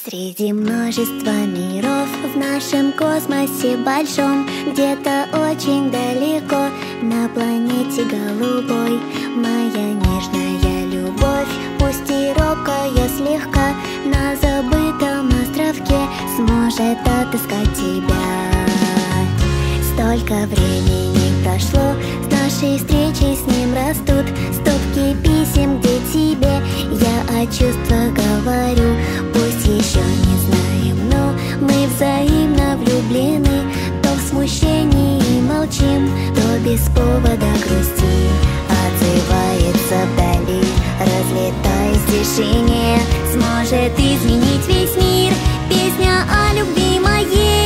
Среди множества миров в нашем космосе большом, где-то очень далеко, на планете голубой, моя нежная любовь, пусть и робкая слегка, на забытом островке сможет отыскать тебя. Столько времени прошло, с нашей встречи с ним растут стопки писем, где тебе я о чувствах говорю. Пусть еще не знаем, но мы взаимно влюблены, то в смущении молчим, то без повода грустим. Отзывается вдали, разлетаясь в тишине, сможет изменить весь мир песня о любви моей.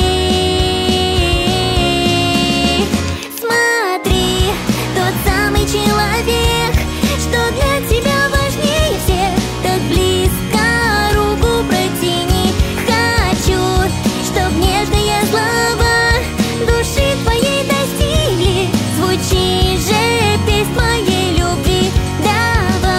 Человек, что для тебя важнее всех, так близко руку протяни. Хочу, чтоб нежные слова души твоей достигли. Звучи же песнь моей любви. Давай,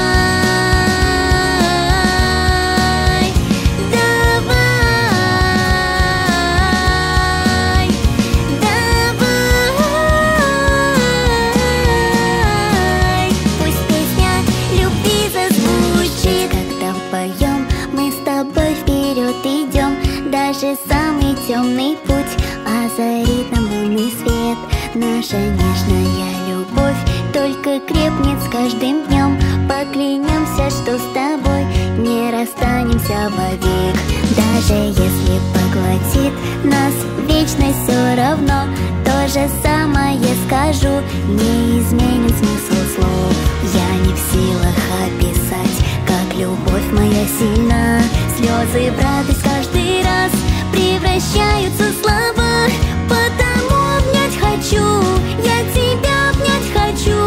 даже самый темный путь озарит нам лунный свет. Наша нежная любовь только крепнет с каждым днем. Поклянемся, что с тобой не расстанемся вовек. Даже если поглотит нас вечность, все равно то же самое скажу, не изменит смысл слов. Я не в силах описать, как любовь моя сильна. Слезы в радость каждый раз превращаются в слова, потому обнять хочу, я тебя обнять хочу.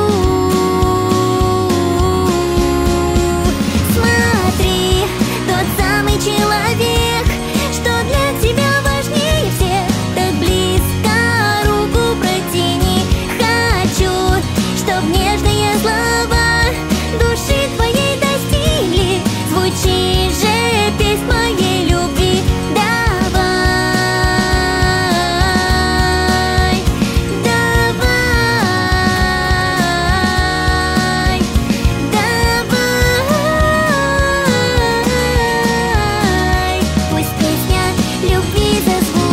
Смотри, тот самый человек, что для тебя важнее всех, так близко руку протяни. Хочу, чтоб нежные слова души твоей достигли. Звучи же песнь моей любви.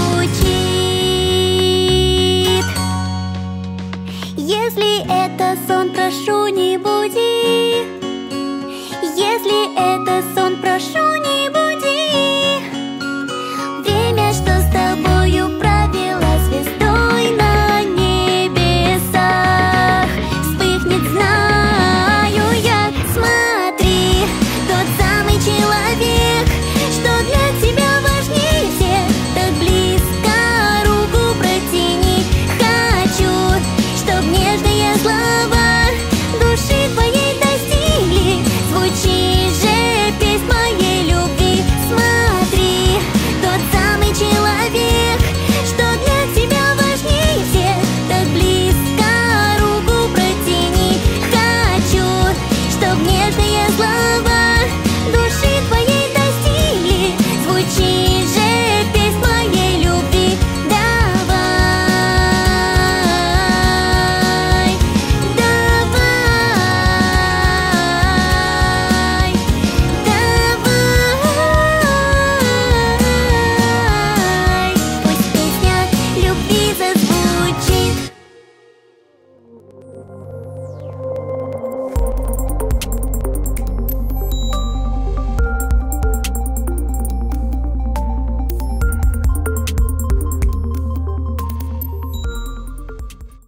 Если это сон,